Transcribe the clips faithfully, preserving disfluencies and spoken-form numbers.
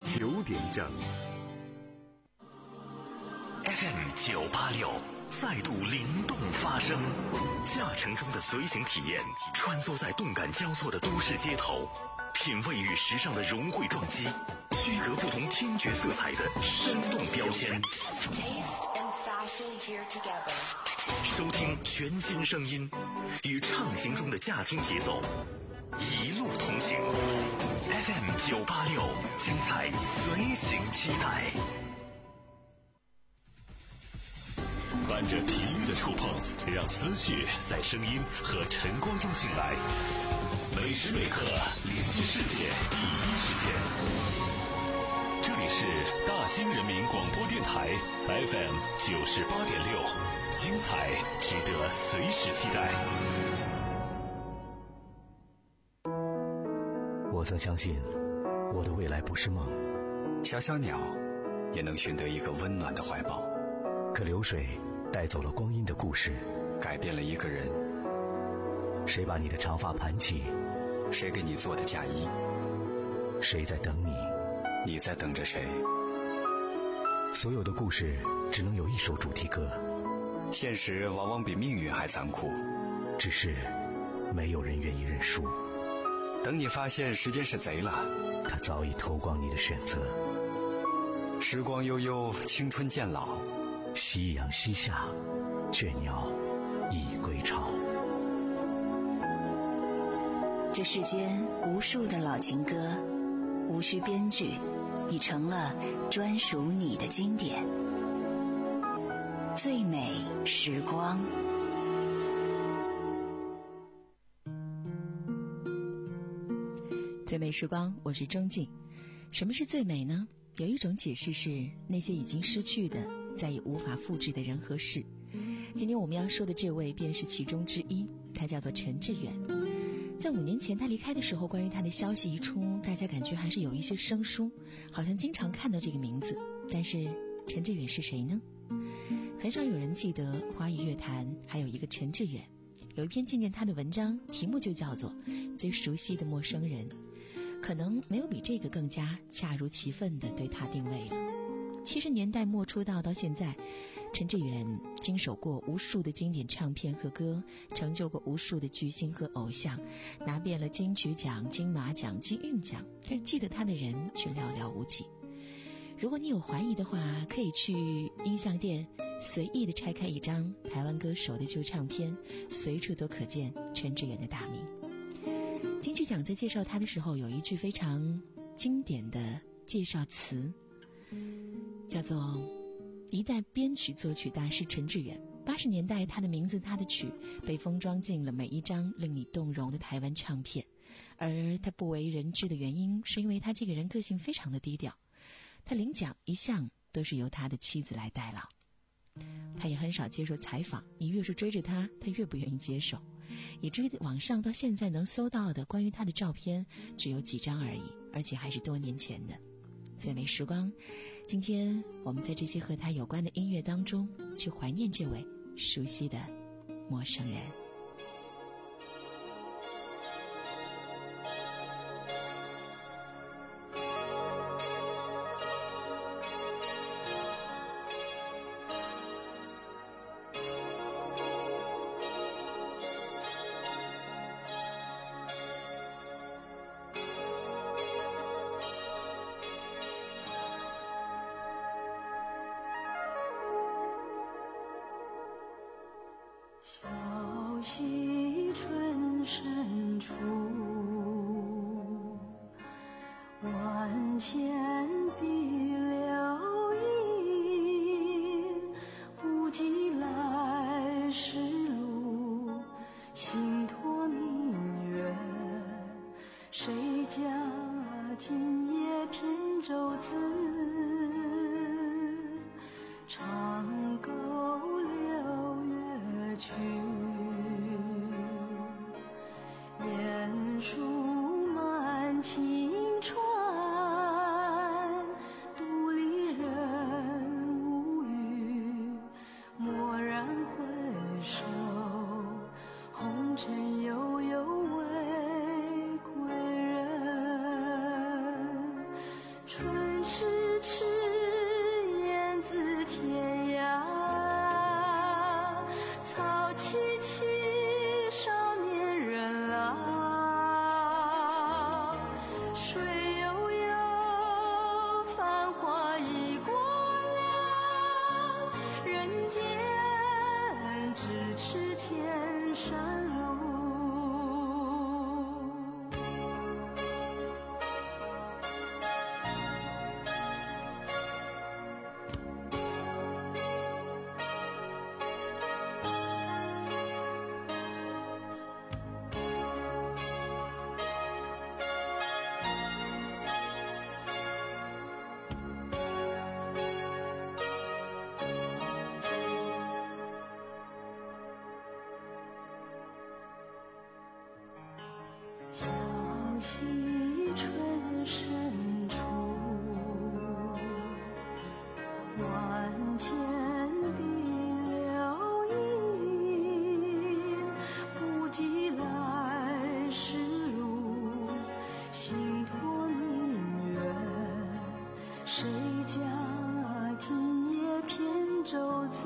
九点整。 F M 九八六再度灵动发声，驾乘中的随行体验，穿梭在动感交错的都市街头，品味与时尚的融汇撞击，区隔不同听觉色彩的生动标签。收听全新声音，与畅行中的驾听节奏，一路同行。F M 九八六，精彩随行期待。伴着频率的触碰，让思绪在声音和晨光中醒来。每时每刻连接世界第一时间。这里是大兴人民广播电台 F M 九十八点六，精彩值得随时期待。 我曾相信，我的未来不是梦。 小小鸟也能寻得一个温暖的怀抱。 可流水带走了光阴的故事， 改变了一个人。 谁把你的长发盘起？ 谁给你做的嫁衣？ 谁在等你？ 你在等着谁？ 所有的故事只能有一首主题歌。 现实往往比命运还残酷， 只是没有人愿意认输。 等你发现时间是贼了， 他早已偷光你的选择。 时光悠悠，青春渐老， 夕阳西下，倦鸟已归巢。 这世间无数的老情歌，无需编剧，已成了专属你的经典。最美时光。 最美时光，我是钟静。什么是最美呢？有一种解释是那些已经失去的，再也无法复制的人和事。今天我们要说的这位便是其中之一，他叫做陈志远。在五年前他离开的时候，关于他的消息一出，大家感觉还是有一些生疏，好像经常看到这个名字。但是陈志远是谁呢？很少有人记得华语乐坛还有一个陈志远。有一篇纪念他的文章，题目就叫做《最熟悉的陌生人》，可能没有比这个更加恰如其分地对他定位了。七十年代末出道到现在，陈志远经手过无数的经典唱片和歌，成就过无数的巨星和偶像，拿遍了金曲奖、金马奖、金韵奖，但是记得他的人却寥寥无几。如果你有怀疑的话，可以去音像店随意地拆开一张台湾歌手的旧唱片，随处都可见陈志远的大名。金曲奖在介绍他的时候，有一句非常经典的介绍词，叫做一代编曲作曲大师陈志远。八十年代，他的名字他的曲被封装进了每一张令你动容的台湾唱片，而他不为人知的原因，是因为他这个人个性非常的低调，他领奖一向都是由他的妻子来代劳。他也很少接受采访，你越是追着他，他越不愿意接受，以至于网上到现在能搜到的关于他的照片只有几张而已，而且还是多年前的。最美时光，今天我们在这些和他有关的音乐当中，去怀念这位熟悉的陌生人。 小溪春深处，万千碧流映，不及来时路，心托明月，谁家今夜扁舟子，长沟流月去，雁书满晴川，独立人无语，蓦然回首，红尘悠悠为归人。春咫尺，燕子天涯。草萋萋，少年人老。水悠悠，繁华已过了。人间咫尺千山路。小溪春深处，万千碧流映。不及来时路，心托明月。谁家今夜扁舟子？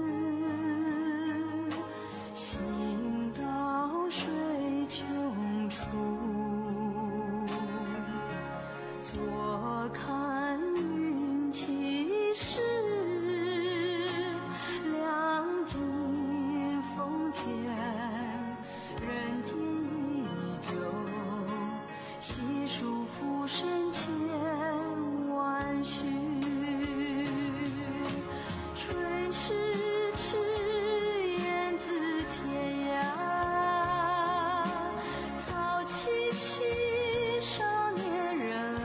行到水穷处，坐看云起时。两尽风天，人间依旧。细数浮生千万绪，春咫尺，燕子天涯。草萋萋，少年人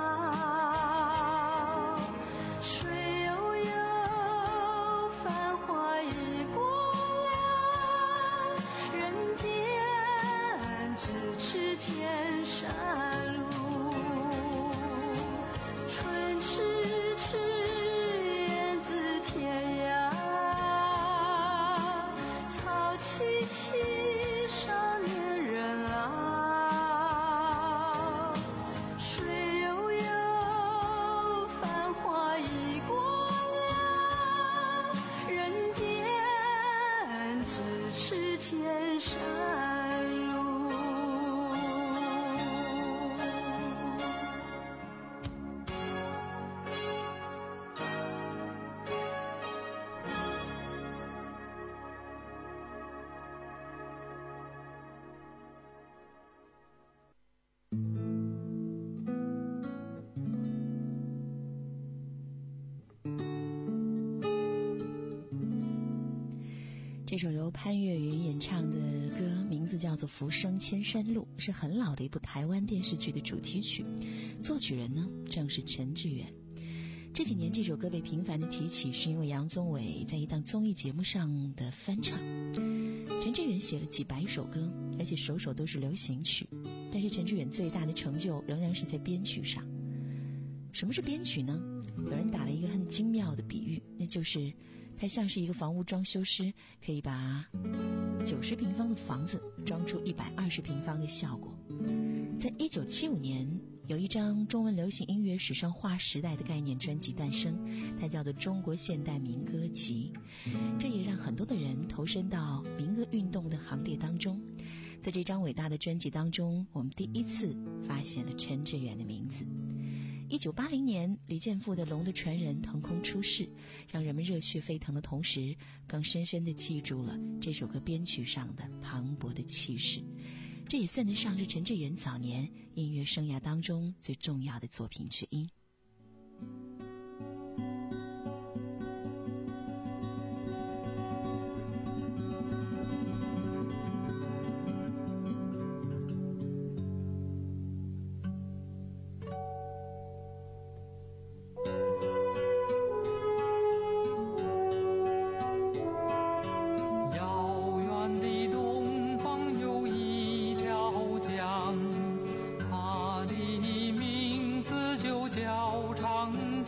老。水悠悠，繁华已过了。人间咫尺千山路。春咫尺，燕子天涯。草萋萋，少年人老。水悠悠，繁华已过了。人间咫尺千山路。 这首由潘越云演唱的歌名字叫做《浮生千山路》，是很老的一部台湾电视剧的主题曲，作曲人呢正是陈志远。这几年这首歌被频繁的提起，是因为杨宗纬在一档综艺节目上的翻唱。陈志远写了几百首歌，而且首首都是流行曲，但是陈志远最大的成就仍然是在编曲上。什么是编曲呢？有人打了一个很精妙的比喻，那就是它像是一个房屋装修师，可以把九十平方的房子装出一百二十平方的效果。在一九七五年，有一张中文流行音乐史上划时代的概念专辑诞生，它叫做《中国现代民歌集》。这也让很多的人投身到民歌运动的行列当中。在这张伟大的专辑当中，我们第一次发现了陈志远的名字。一九八零年，李健富的《龙的传人》腾空出世，让人们热血沸腾的同时，更深深地记住了这首歌编曲上的磅礴的气势。这也算得上是陈志远早年音乐生涯当中最重要的作品之一。 它的名字就叫长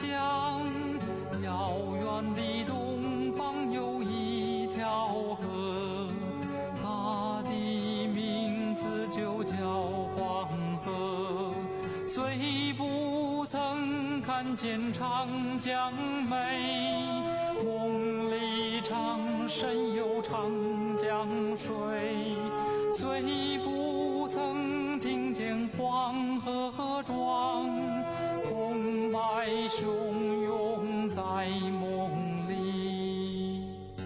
见长江美，梦里常神游长江水，虽不曾听见黄河壮，澎湃汹涌在梦里。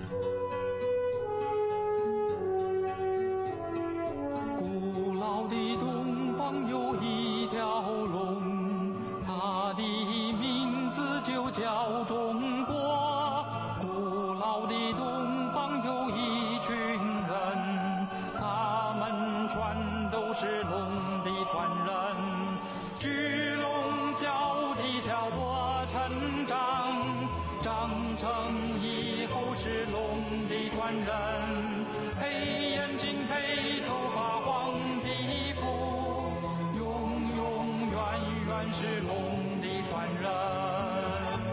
古老的东方有一条龙，它的名字就叫中国。古老的东方有一群人，他们全都是龙的传人，聚龙角地叫做成长，长成以后是龙的传人。黑眼睛黑头发黄皮肤，永永远远是龙的传人。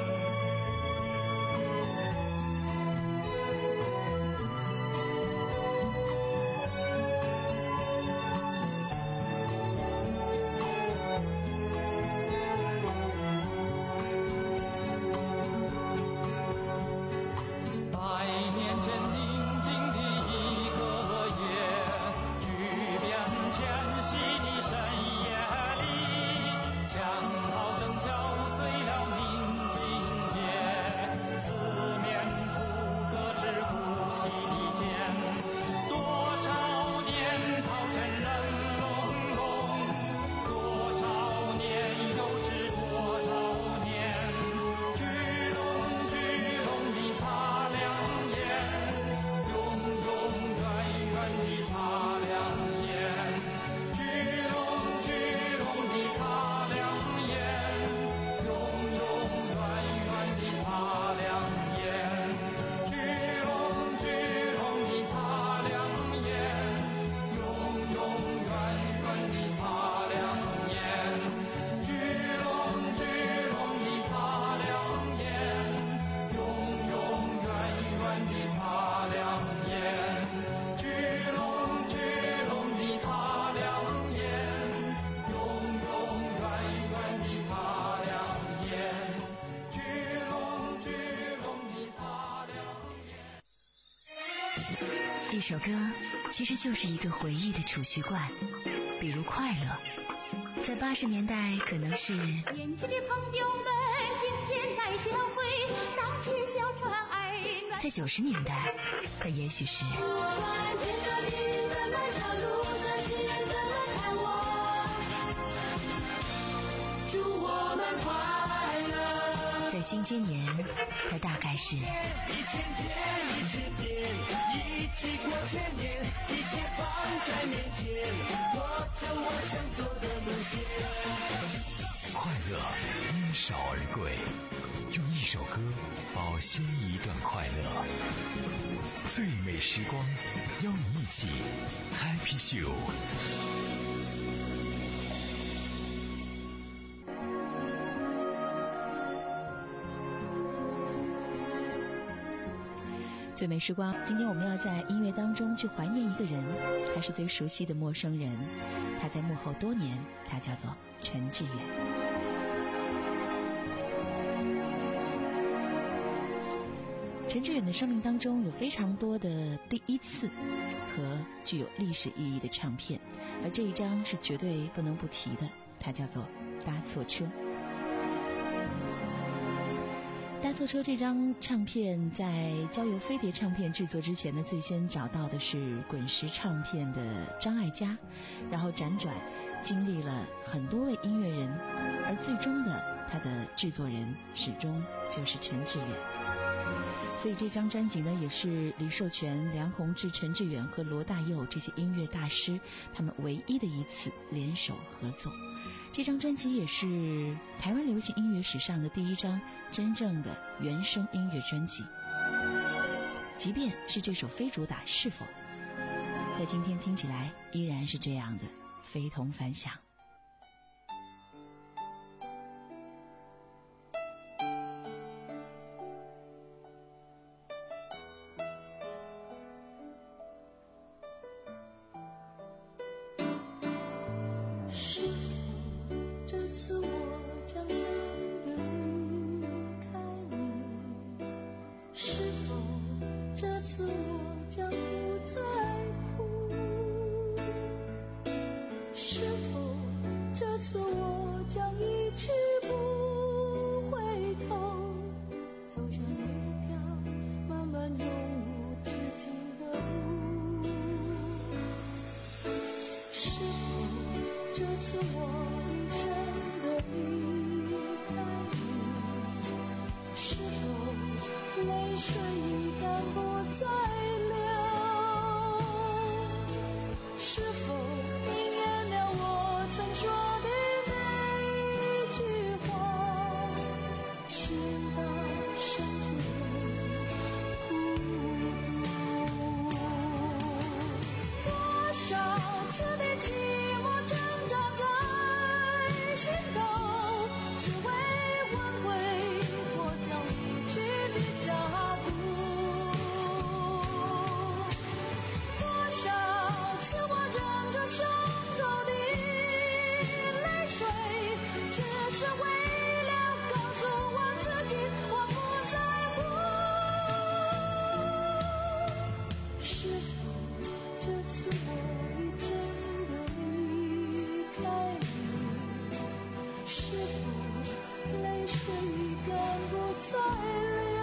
百年前宁静的一个夜，巨变迁徙的深夜里，枪炮声敲碎了宁静夜，四面楚歌是呼吸的剑。多少年炮声人隆隆，多少年又是多少年，巨龙巨龙的擦亮眼，永永远远的擦亮眼，巨龙巨龙的擦亮眼，永永远远的擦亮眼，巨龙巨龙的擦亮眼，永永远远的擦亮眼，巨龙巨龙的擦亮眼，永永远远的擦亮眼，巨龙巨龙的擦亮眼，永永远远的擦亮眼，巨龙巨龙的擦亮眼。 一首歌其实就是一个回忆的储蓄罐，比如快乐，在八十年代可能是年轻的朋友们，今天来相会，荡起小船儿暖。 在九十年代，可也许是不管天上的云怎么笑，路上行人怎么看我，祝我们快乐。 在新今年，它大概是一千天，一千年，一起过千年，一切放在面前，我走我想走的路线。 快乐因少而贵，用一首歌保鲜一段快乐。最美时光，邀你一起 Happy Show。 最美时光，今天我们要在音乐当中去怀念一个人，他是最熟悉的陌生人，他在幕后多年，他叫做陈志远。陈志远的生命当中有非常多的第一次和具有历史意义的唱片，而这一张是绝对不能不提的，它叫做《搭错车》。搭错车这张唱片在交由飞碟唱片制作之前呢，最先找到的是滚石唱片的张艾嘉，然后辗转经历了很多位音乐人，而最终的他的制作人始终就是陈志远。所以这张专辑呢，也是李寿全、梁鸿志、陈志远和罗大佑这些音乐大师他们唯一的一次联手合作。这张专辑也是台湾流行音乐史上的第一张真正的原声音乐专辑，即便是这首非主打《是否》，在今天听起来依然是这样的非同凡响。 是否这次我将真的此我将一去不回头，走向一条漫漫永无止境的路。是否这次我已真的离开你？是否泪水已干不再流？是否应验了我曾说的每一句话？情到深处的孤独，多少次的寂寞挣扎在心头，只为挽回我将离去的脚步。多少次我忍着胸口的泪水，只是为了告诉我自己我不在乎。是否这次我已真的离开你？是否泪水已干不再流？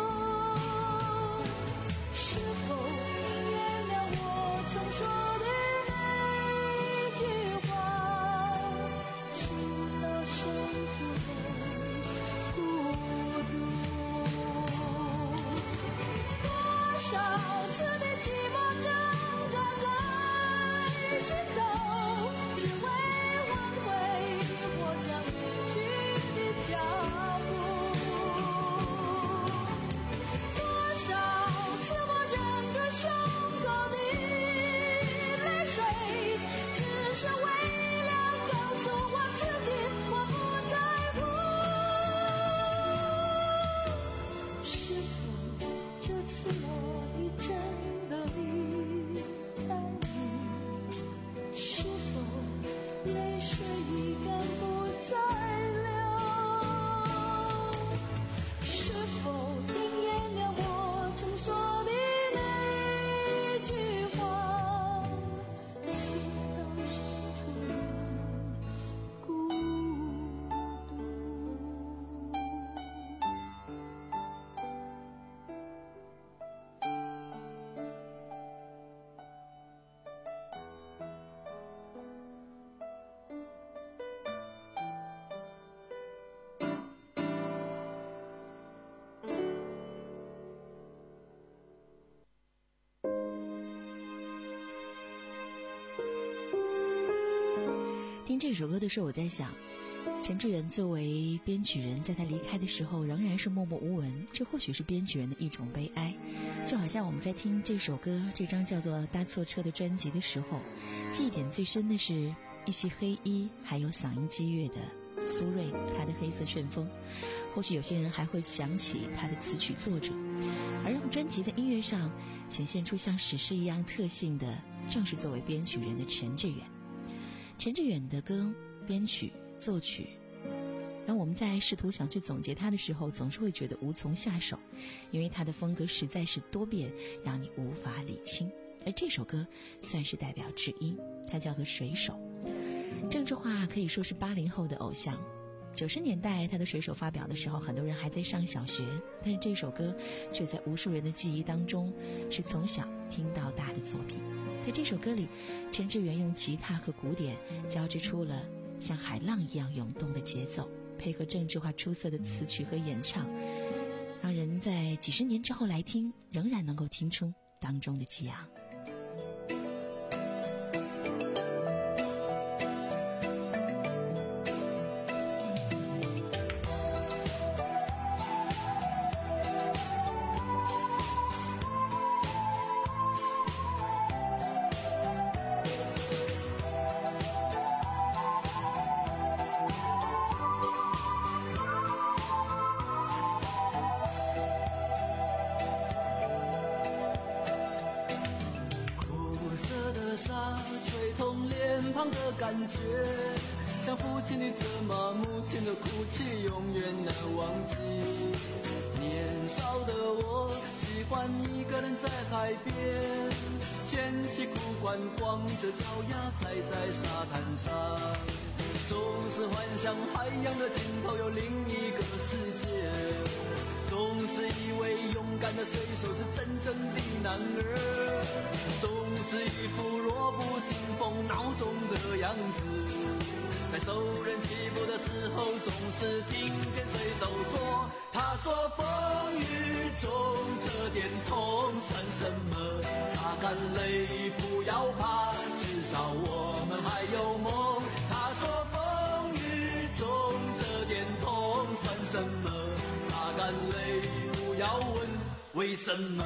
是否应验了我曾说的那一句话？情到深处的孤独，多少次的寂寞挣扎在心头，只为挽回我将离去的脚步。多少次我忍着胸口的泪水，只是为了告诉我自己我不在乎。是否这次我已真的离开你？是否泪水已干不再流？是否应验了我曾说的那一句话？情到深处的孤独。 听这首歌的时候，我在想，陈志远作为编曲人，在他离开的时候仍然是默默无闻，这或许是编曲人的一种悲哀。就好像我们在听这首歌，这张叫做《搭错车》的专辑的时候，记忆点最深的是一袭黑衣，还有嗓音激越的苏芮，他的黑色旋风。或许有些人还会想起他的词曲作者，而让专辑在音乐上显现出像史诗一样特性的，正是作为编曲人的陈志远。陈志远的歌编曲作曲，当我们在试图想去总结他的时候，总是会觉得无从下手，因为他的风格实在是多变，让你无法理清。而这首歌算是代表之一，它叫做《水手》。郑智化可以说是八零后的偶像，九十年代他的《水手》发表的时候，很多人还在上小学，但是这首歌却在无数人的记忆当中是从小听到大的作品。在这首歌里，陈志远用吉他和鼓点交织出了像海浪一样涌动的节奏，配合郑智化出色的词曲和演唱，让人在几十年之后来听，仍然能够听出当中的激昂。 吹痛脸庞的感觉，像父亲的责骂，母亲的哭泣，永远难忘记。年少的我喜欢一个人在海边，卷起裤管，光着脚丫踩在沙滩上， 总是幻想海洋的尽头有另一个世界，总是以为勇敢的水手是真正的男儿，总是一副弱不禁风孬种的样子，在受人欺负的时候总是听见水手说，他说风雨中这点痛算什么，擦干泪不要怕，至少我们还有梦。他说风雨中这点痛算什么，擦干泪不要问为什么。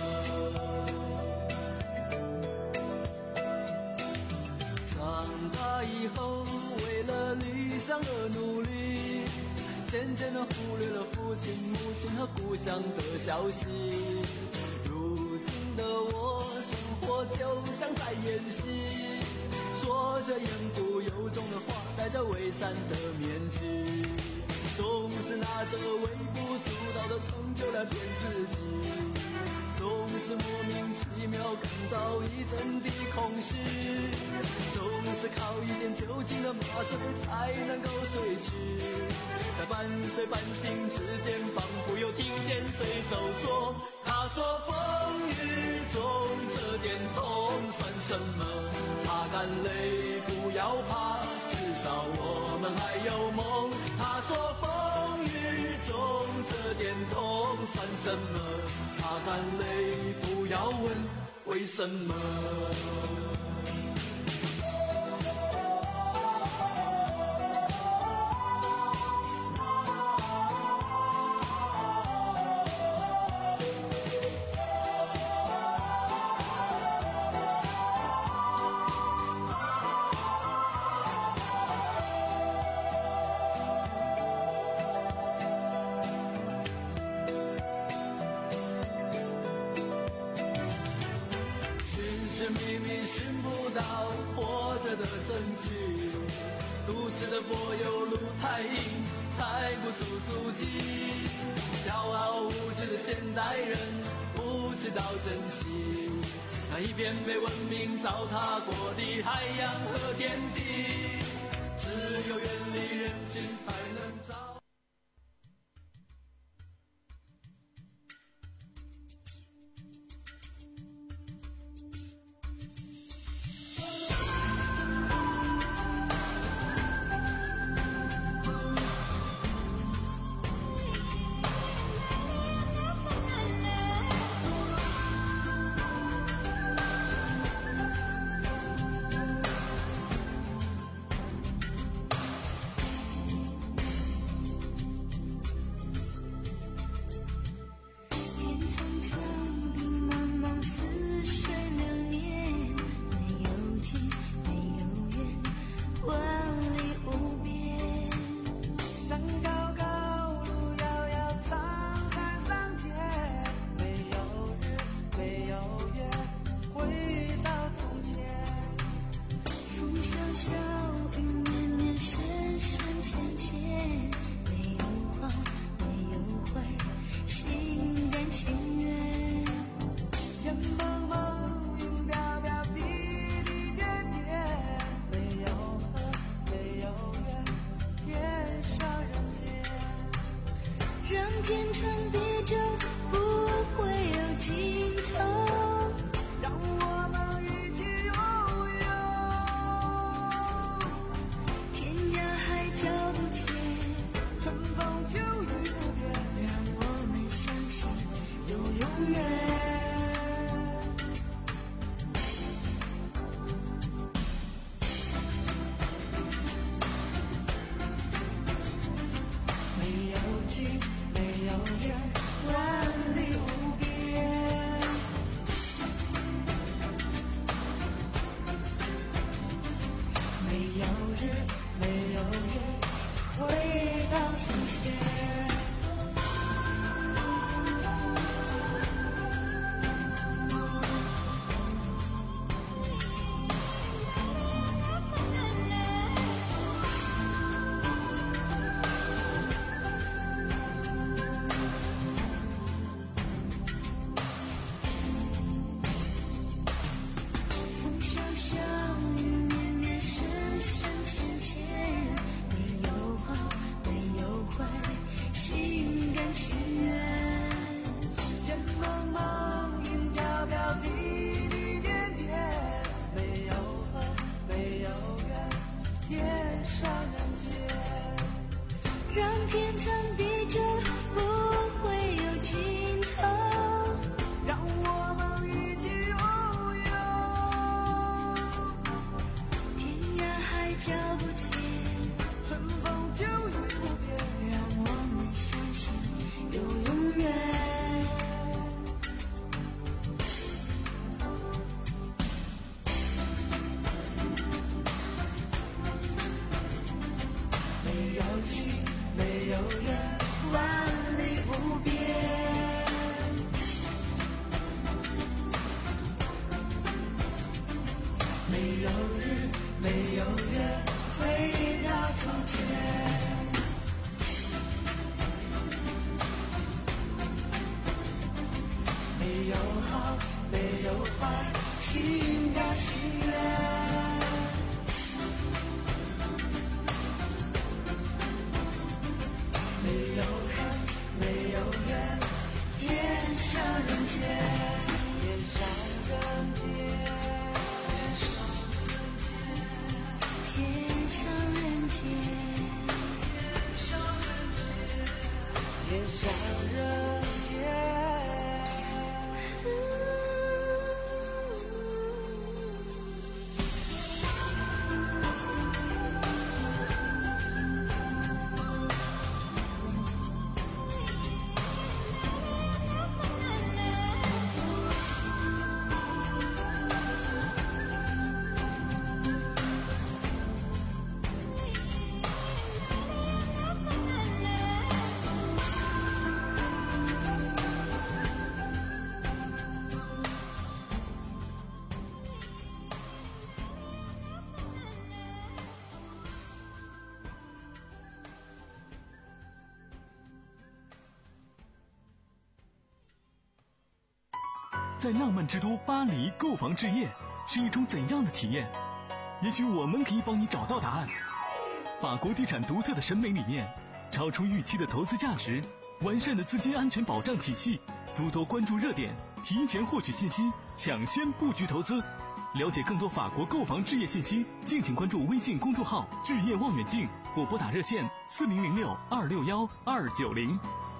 长大以后为了理想而努力，渐渐地忽略了父亲母亲和故乡的消息，如今的我生活就像在演戏，说着言不由衷的话，戴着伪善的面具，总是拿着微不足道的成就来骗自己，总是莫名其妙感到一阵的空虚，总是靠一点酒精的麻醉才能够睡去，在半睡半醒之间，仿佛又听见水手说，他说风雨中这点痛算什么，擦干泪不要怕，至少我们还有梦。他说风雨中这点痛算什么，擦干泪不要问为什么。都市的柏油路太硬，踩不出足迹，骄傲无知的现代人不知道珍惜那一片被文明糟蹋过的海洋和天地，只有远离人群才能找。 怀，心甘情愿。没有恨，没有怨，天上人间，天上人间，天上人间，天上人间，天上人间。 在浪漫之都巴黎购房置业是一种怎样的体验？也许我们可以帮你找到答案。法国地产独特的审美理念，超出预期的投资价值，完善的资金安全保障体系，诸多关注热点，提前获取信息，抢先布局投资。了解更多法国购房置业信息，敬请关注微信公众号置业望远镜，或拨打热线四零零六二六幺二九零。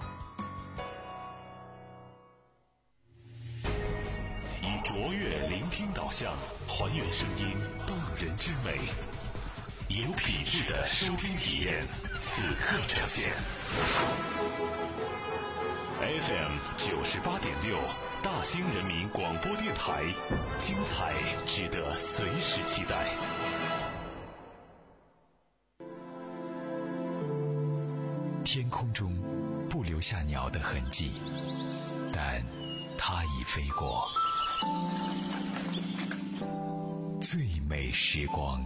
卓越聆听导向，还原声音动人之美，有品质的收听体验，此刻呈现。F M 九十八点六，大兴人民广播电台，精彩值得随时期待。 天空中不留下鸟的痕迹，但它已飞过。最美时光，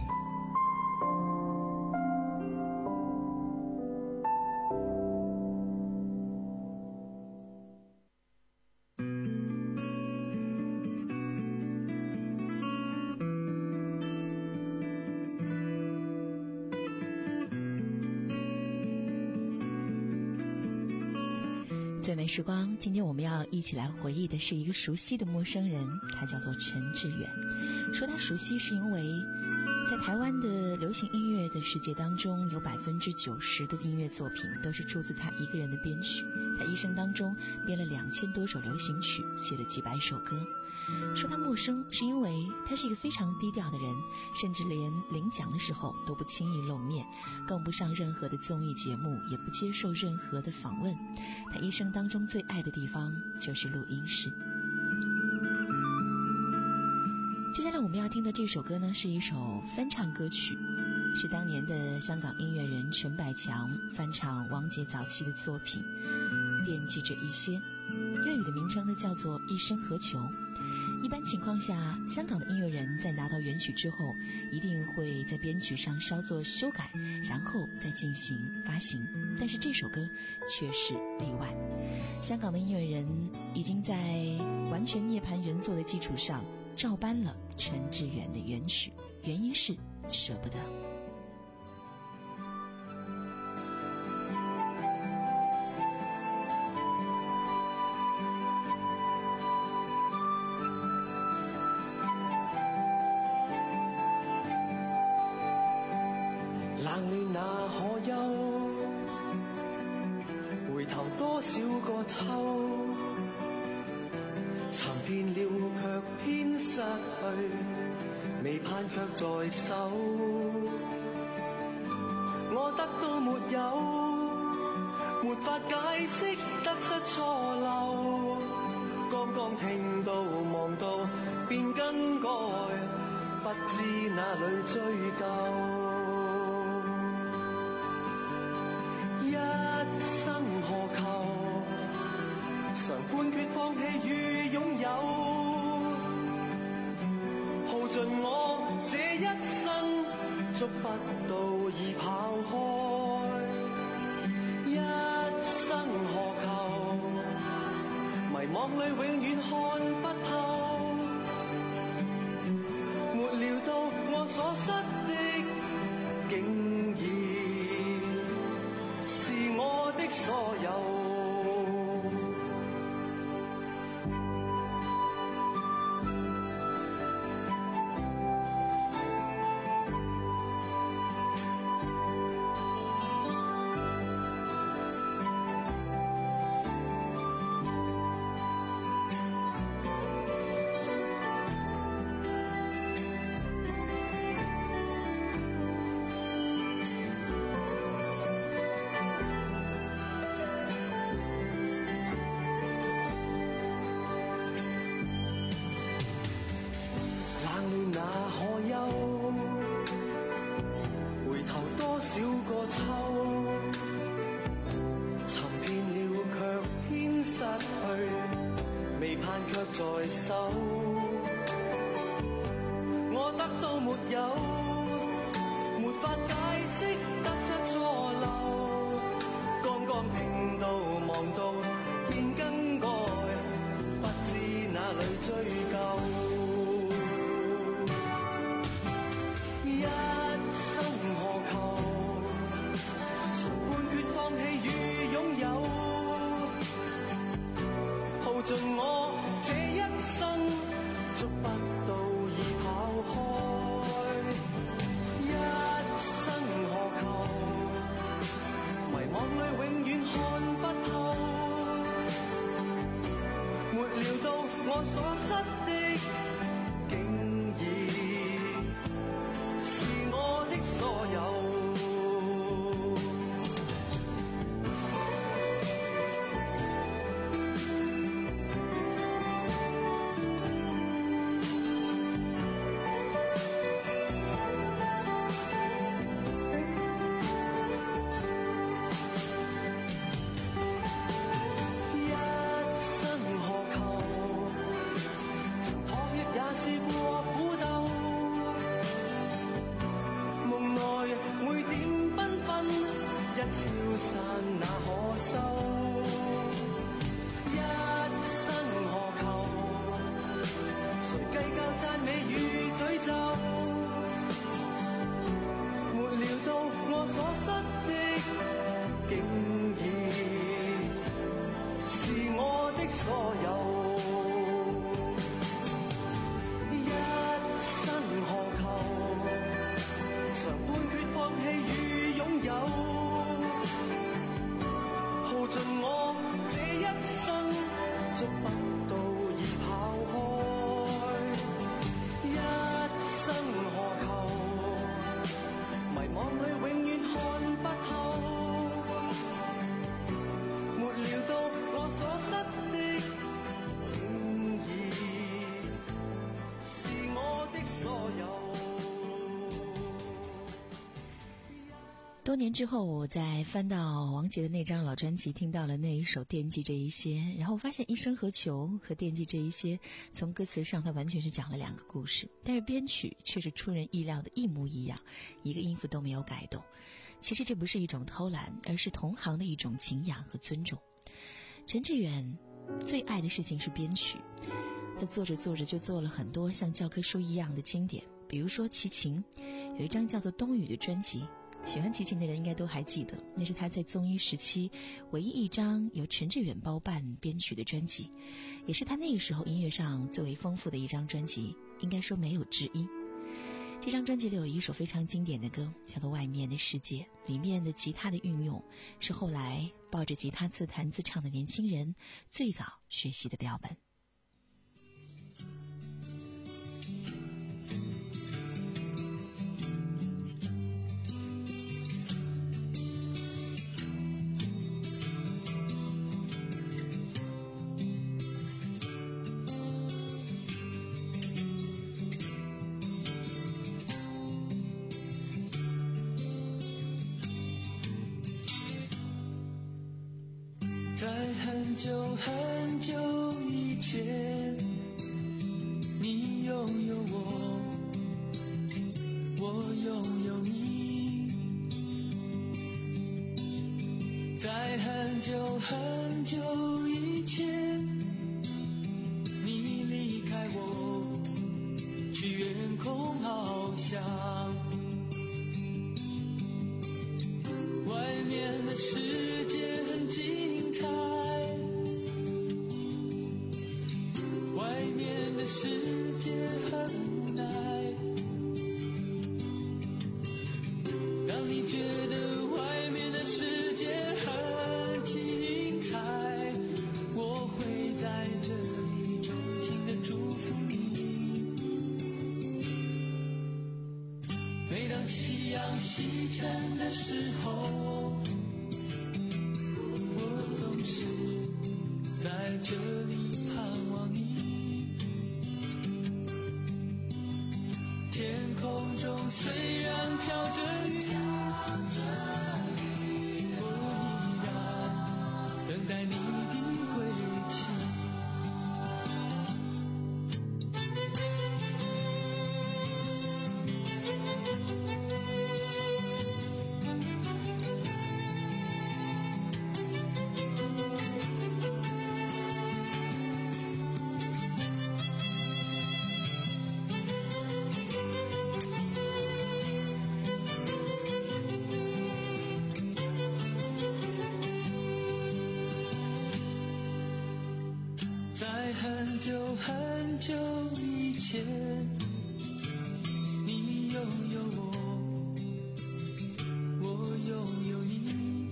最美时光，今天我们要一起来回忆的是一个熟悉的陌生人，他叫做陈志远。说他熟悉是因为在台湾的流行音乐的世界当中，有百分之九十的音乐作品都是出自他一个人的编曲。他一生当中编了两千多首流行曲，写了几百首歌。说他陌生是因为他是一个非常低调的人，甚至连领奖的时候都不轻易露面，更不上任何的综艺节目，也不接受任何的访问。他一生当中最爱的地方就是录音室。接下来我们要听的这首歌呢，是一首翻唱歌曲，是当年的香港音乐人陈百强翻唱王杰早期的作品《惦记着一些》，粤语的名称呢叫做《一生何求》。一般情况下，香港的音乐人在拿到原曲之后，一定会在编曲上稍作修改，然后再进行发行。但是这首歌却是例外。香港的音乐人已经在完全涅槃原作的基础上，照搬了陈志远的原曲，原因是舍不得。 冷暖那可休，回頭多少個秋，尋遍了卻偏失去，未盼卻在手。我得到沒有，沒法解釋得失錯漏，剛剛聽到望到便更改，不知哪裏追究。一生何求？常判決放棄與擁有，耗盡我這一生，捉不到已跑開。一生何求？迷惘裏永遠看不透， 但卻在手。我得到沒有，沒法解釋得失錯漏。剛剛聽到望到便更改，不知哪裏追究。一生何求，常半決放棄與擁有，耗盡我這一生，捉不到已跑開。一生何求，迷惘裏永遠看不透，沒料到我所失的竟已是我的所有。 多年之后，我在翻到王杰的那张老专辑，听到了那一首《惦记这一些》，然后我发现一生何求和惦记这一些，从歌词上它完全是讲了两个故事，但是编曲却是出人意料的一模一样，一个音符都没有改动。其实这不是一种偷懒，而是同行的一种敬仰和尊重。陈志远最爱的事情是编曲，他做着做着就做了很多像教科书一样的经典，比如说齐秦有一张叫做《冬雨》的专辑，喜欢齐秦的人应该都还记得，那是他在综艺时期唯一一张由陈志远包办编曲的专辑，也是他那个时候音乐上最为丰富的一张专辑，应该说没有之一。这张专辑里有一首非常经典的歌，叫做《外面的世界》，里面的吉他的运用是后来抱着吉他自弹自唱的年轻人最早学习的标本。 在很久很久以前，你拥有我，我拥有你。在很久很久以前，你离开我，去远空翱翔。外面的世界很精彩，外面的世界很无奈。当你觉得外面的世界很精彩，我会在这里衷心的祝福你。每当夕阳西沉的时候，在这里盼望你。天空中虽然飘着雨，我依然等待你的归期。 在很久很久以前，你拥有我，我拥有你。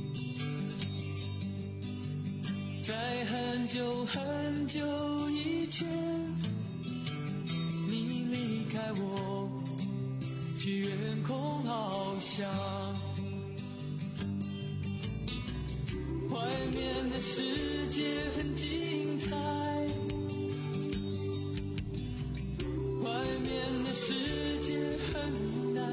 在很久很久以前，你离开我，去远空翱翔。外面的世界很精彩，外面的世界很无奈。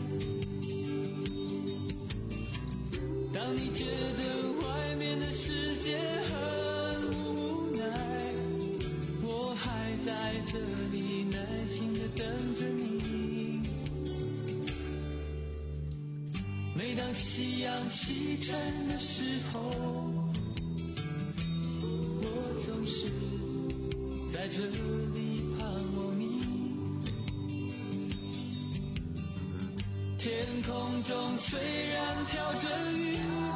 当你觉得外面的世界很无奈，我还在这里耐心地等着你。每当夕阳西沉的时候，我总是在这里盼望你。天空中虽然飘着雨，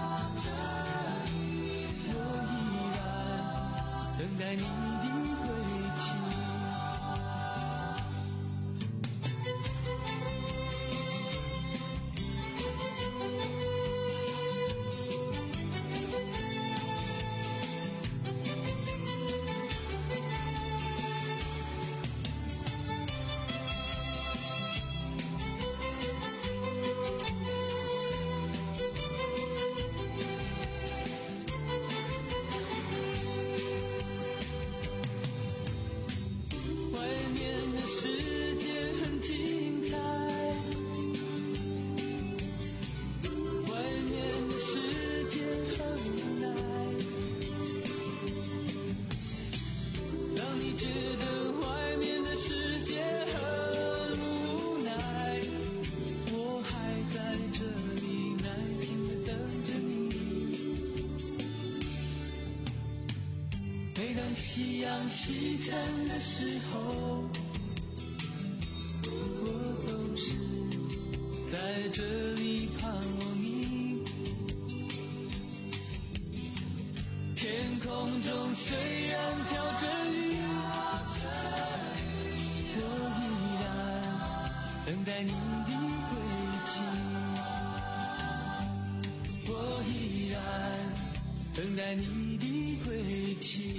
我依然等待你的归期。夕阳西沉的时候，我总是在这里盼望你。天空中虽然飘着雨，我依然等待你的归期。我依然等待你的归期。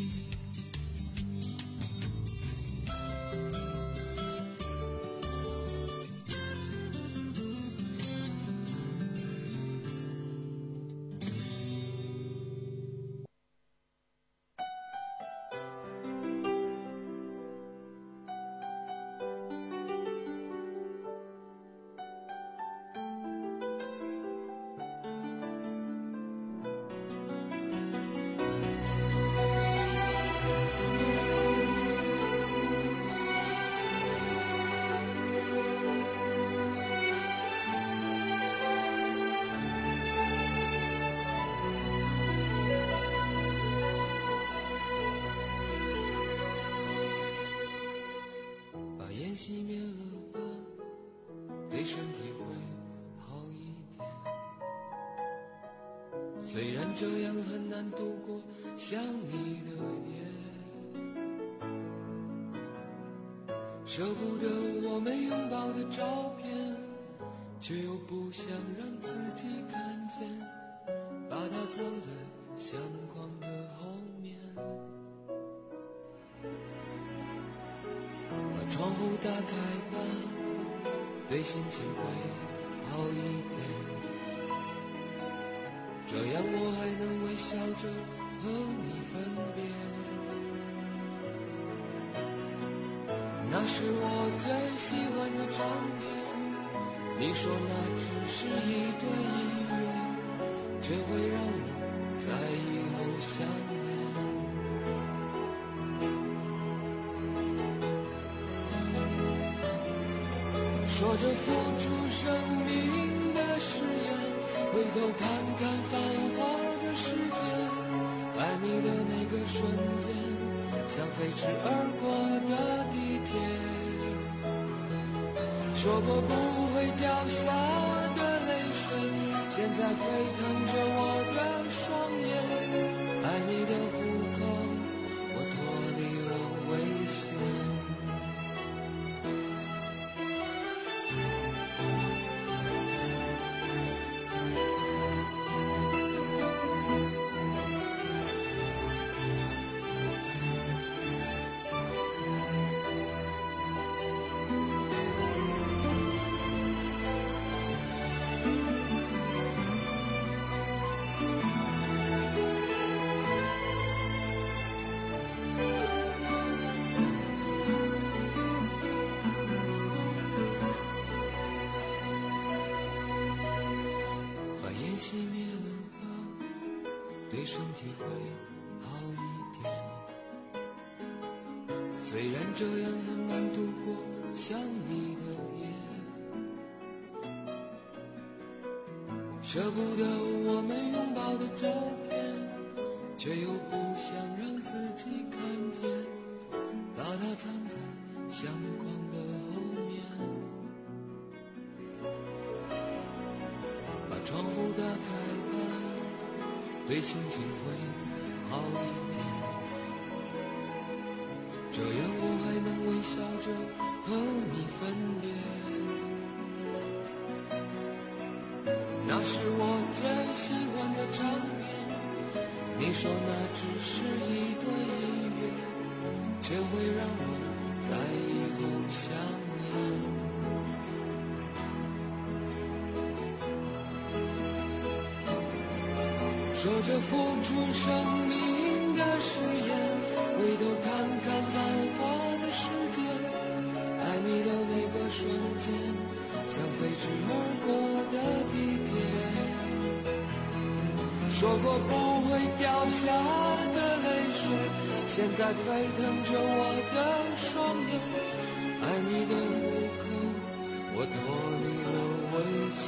熄灭了吧，对身体会好一点。虽然这样很难度过想你的夜，舍不得我们拥抱的照片，却又不想让自己看见，把它藏在相框的后面。把窗户打开吧，对心情会好一点，这样我还能微笑着和你分别。那是我最喜欢的唱片，你说那只是一段音乐，却会让我在以后想念。说着付出生命的誓言，回头看看繁华的世界，爱你的每个瞬间，像飞驰而过的地铁。说过不会掉下的泪水，现在沸腾着我的双眼，爱你的虎口对身体会好一点。虽然这样很难度过想你的夜，舍不得我们拥抱的照片，却又不想让自己看见，把它藏在相框的后面。把窗户打开吧，对心情会好一点，这样我还能微笑着和你分别。那是我最喜欢的唱片，你说那只是一段音乐，却会让我在以后想念。说着付出生命的誓言，回头看看繁华的世界，爱你的每个瞬间，像飞驰而过的地铁。说过不会掉下的泪水，现在沸腾着我的双眼。爱你的虎口，我脱离了危险。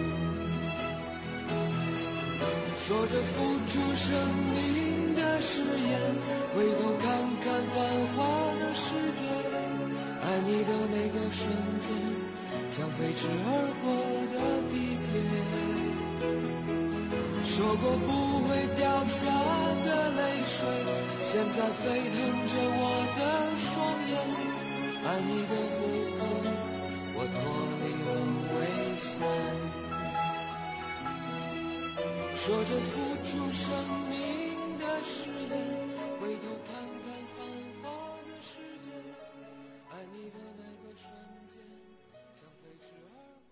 说着付出生命的誓言，回头看看繁华的世界，爱你的每个瞬间，像飞驰而过的地铁。说过不会掉下的泪水，现在沸腾着我的双眼。爱你的虎口，我脱离了危险。说着付出生命的誓言，回头看看繁华的世界，爱你的每个瞬间，像飞驰而过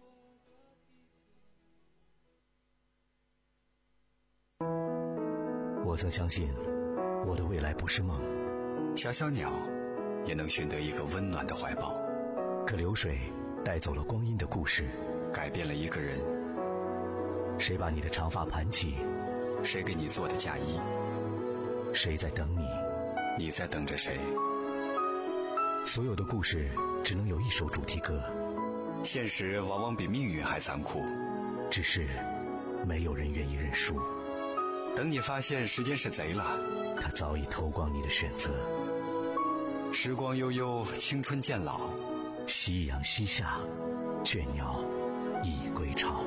的我曾相信我的未来不是梦， 小小鸟也能寻得一个温暖的怀抱， 可流水带走了光阴的故事， 改变了一个人。 谁把你的长发盘起？ 谁给你做的嫁衣？ 谁在等你？ 你在等着谁？ 所有的故事只能有一首主题歌， 现实往往比命运还残酷， 只是没有人愿意认输。 等你发现时间是贼了， 他早已偷光你的选择。 时光悠悠，青春渐老， 夕阳西下，倦鸟已归巢。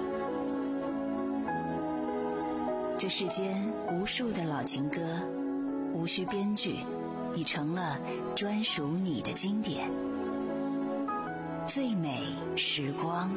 这世间无数的老情歌，无需编剧，已成了专属你的经典。最美时光。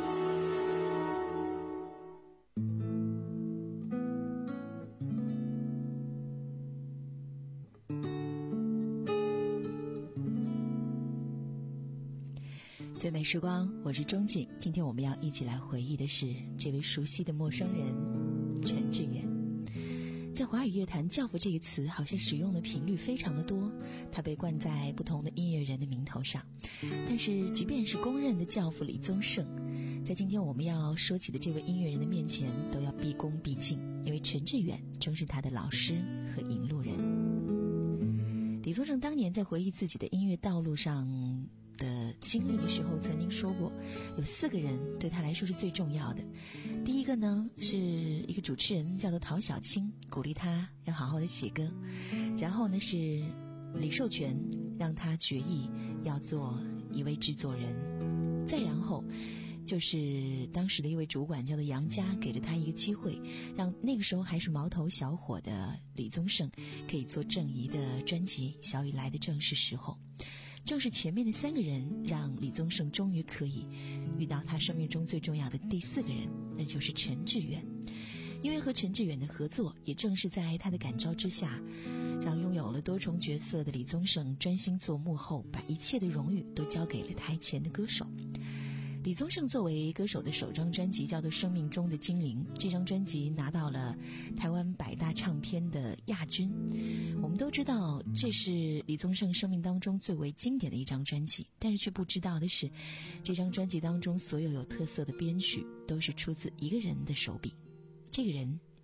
最美时光，我是钟景。今天我们要一起来回忆的是这位熟悉的陌生人陈志远。在华语乐坛，教父这个词好像使用的频率非常的多，他被冠在不同的音乐人的名头上。但是即便是公认的教父李宗盛，在今天我们要说起的这位音乐人的面前都要毕恭毕敬，因为陈志远正是他的老师和引路人。李宗盛当年在回忆自己的音乐道路上的经历的时候曾经说过，有四个人对他来说是最重要的。第一个呢是一个主持人叫做陶小青，鼓励他要好好的写歌。然后呢是李寿全，让他决意要做一位制作人。再然后就是当时的一位主管叫做杨佳，给了他一个机会，让那个时候还是毛头小伙的李宗盛可以做郑怡的专辑《小雨来的正是时候》。正是前面的三个人，让李宗盛终于可以遇到他生命中最重要的第四个人，那就是陈志远。因为和陈志远的合作，也正是在他的感召之下，让拥有了多重角色的李宗盛专心做幕后，把一切的荣誉都交给了台前的歌手。李宗盛作为歌手的首张专辑叫做《生命中的精灵》，这张专辑拿到了台湾百大唱片的亚军。我们都知道这是李宗盛生命当中最为经典的一张专辑，但是却不知道的是，这张专辑当中所有有特色的编曲都是出自一个人的手笔，这个人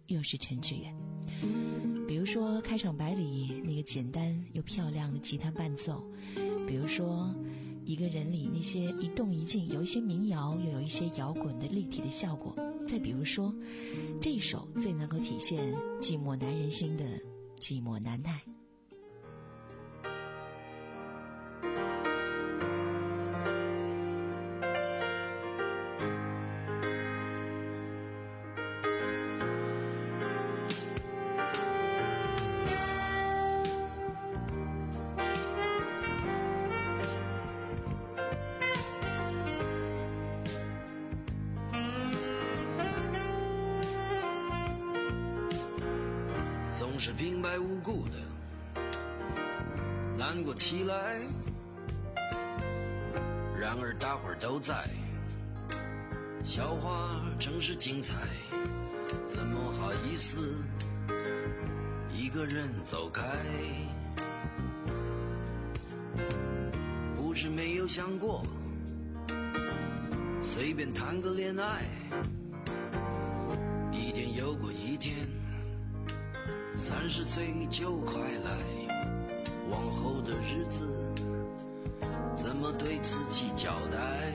又是陈志远。比如说开场白里那个简单又漂亮的吉他伴奏，比如说一个人里那些一动一静，有一些民谣又有一些摇滚的立体的效果，再比如说这一首最能够体现寂寞男人心的寂寞难耐。 总是平白无故的难过起来，然而大伙儿都在，笑话正是精彩，怎么好意思一个人走开？不是没有想过随便谈个恋爱，一天又过一天，三十岁就快来，往后的日子怎么对自己交代？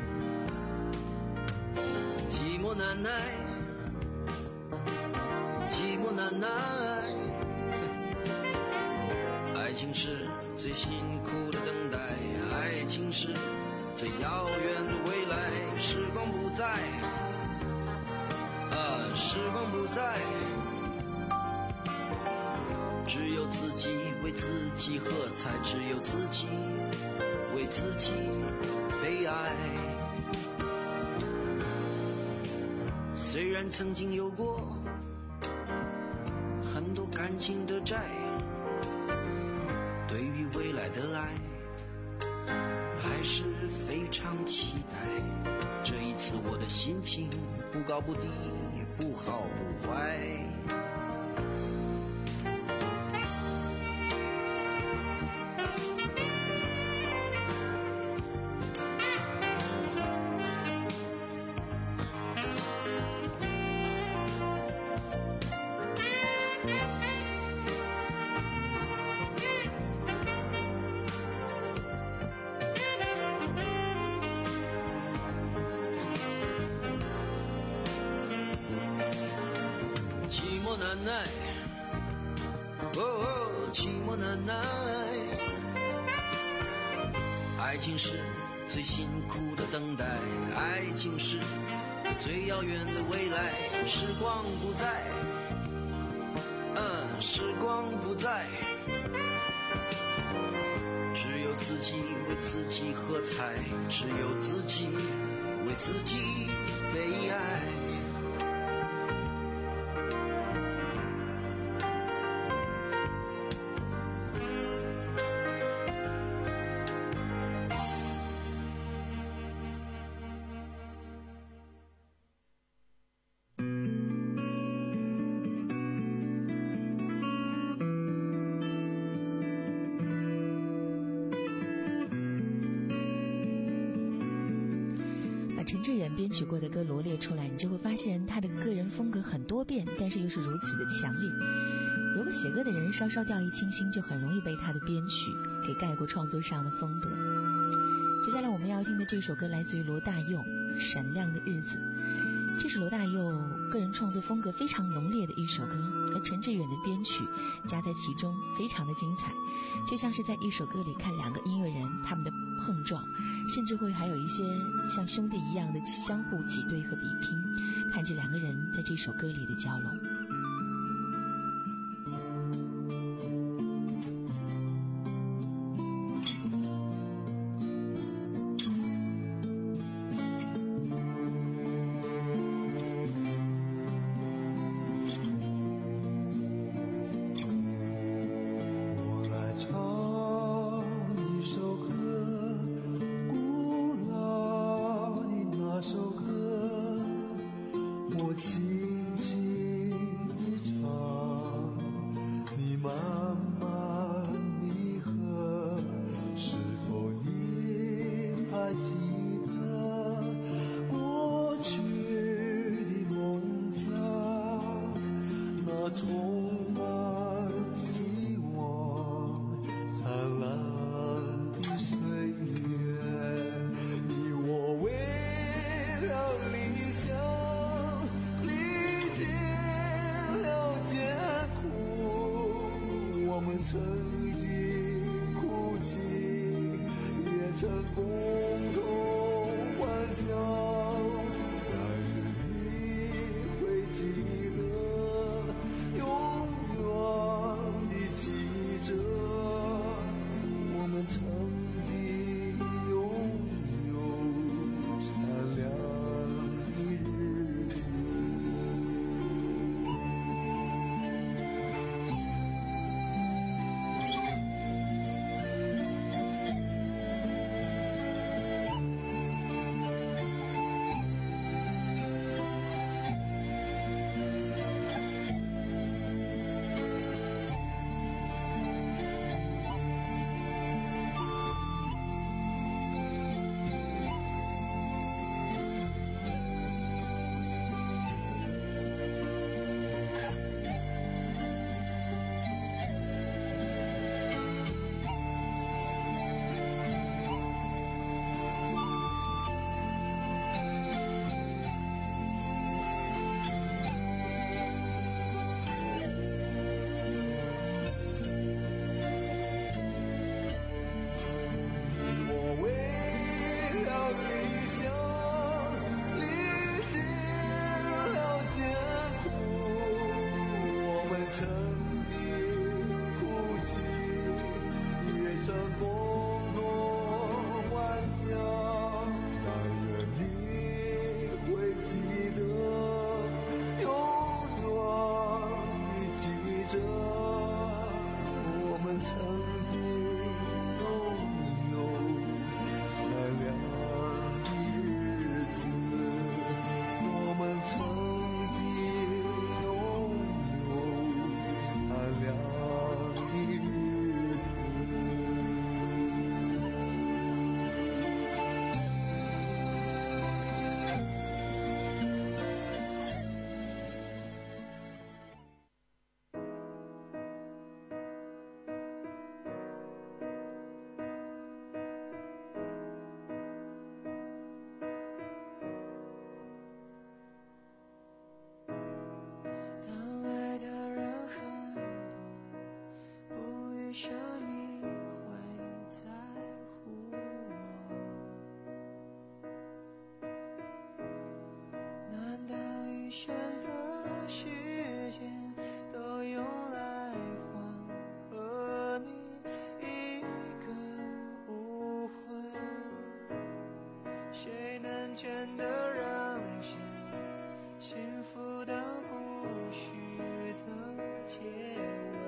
寂寞难耐，寂寞难耐，爱情是最辛苦的等待，爱情是最遥远的未来，时光不再，啊，时光不再，只有自己为自己喝彩，只有自己为自己悲哀。虽然曾经有过很多感情的债，对于未来的爱还是非常期待。这一次我的心情不高不低，不好不坏，难耐，哦哦，寂寞难耐，爱情是最辛苦的等待，爱情是最遥远的未来，时光不再，嗯，时光不再，只有自己为自己喝彩，只有自己为自己悲哀。 陈志远编曲过的歌罗列出来，你就会发现他的个人风格很多变，但是又是如此的强烈。如果写歌的人稍稍掉以轻心，就很容易被他的编曲给盖过创作上的风格。接下来我们要听的这首歌来自于罗大佑，《闪亮的日子》。这是罗大佑个人创作风格非常浓烈的一首歌，而陈志远的编曲加在其中非常的精彩，就像是在一首歌里看两个音乐人他们的碰撞，甚至会还有一些像兄弟一样的相互挤兑和比拼，看这两个人在这首歌里的交融。 轻轻们曾经哭泣，也曾共同欢笑，但愿你会记得，永远地记着我们曾经拥有闪亮的日子。曾经哭泣，也曾共同欢笑，但愿你会记得，永远地记着我们曾经拥有闪亮的日子，我们曾经拥有闪亮的日子。 当爱的人很多，不预设你会在乎我。难道一生的时间都用来换和你一个误会？谁能真的让谁幸福到故事的结尾？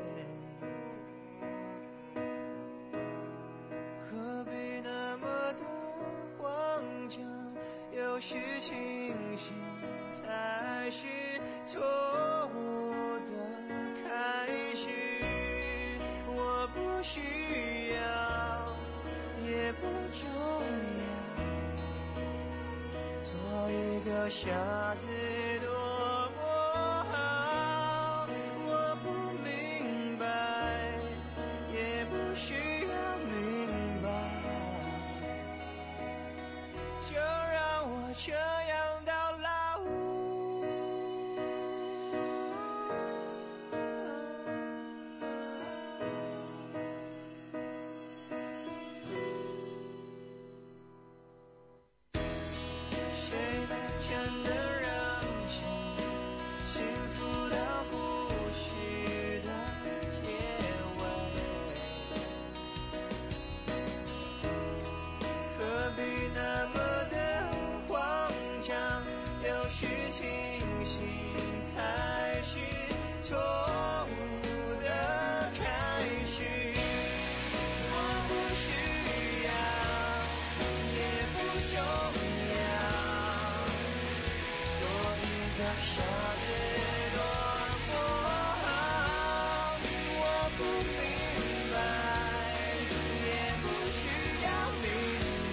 何必那么的慌张？有时清醒才是错误的开始。我不需要，也不重要，做一个傻子多么好。我不明白，也不需要明白，就让我这样到老。谁能真的让谁幸福到故事的结尾？何必那么的慌张？有时清醒才是错误的开始。我不需要，也不重要，做一个傻子多么好。我不明白，也不需要明白，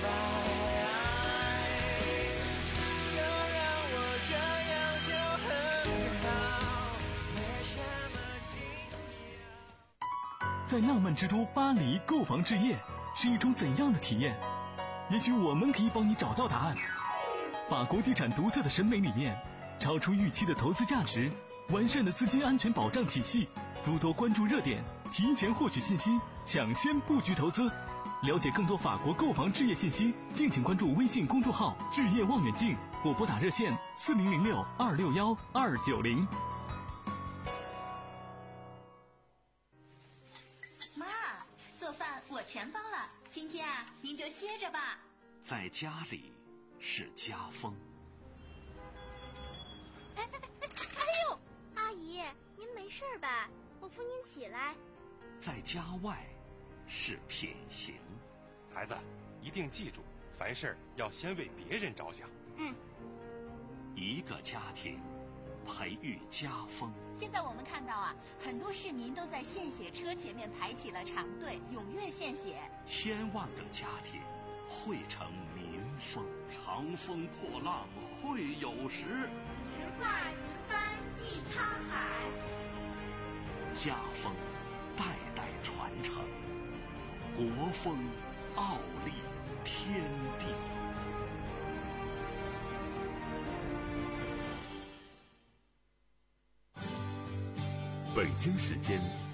就让我这样就很好，没什么惊讶。 在浪漫之都巴黎购房置业是一种怎样的体验？也许我们可以帮你找到答案。法国地产独特的审美理念，超出预期的投资价值， 完善的资金安全保障体系，如多关注热点，提前获取信息，抢先布局投资。了解更多法国购房置业信息，敬请关注微信公众号“置业望远镜”或拨打热线四零零六二六幺二九零。 妈，做饭我全包了，今天啊，您就歇着吧。 在家里是家风。 哎哎哎哎呦，阿姨，您没事吧？我扶您起来。 在家外是品行。 孩子，一定记住，凡事要先为别人着想。 嗯。 一个家庭培育家风。 现在我们看到啊，很多市民都在献血车前面排起了长队，踊跃献血。 千万个家庭汇成民风。长风破浪会有时， 直挂云帆济沧海。 家风代代传承，国风傲立天地。 北京时间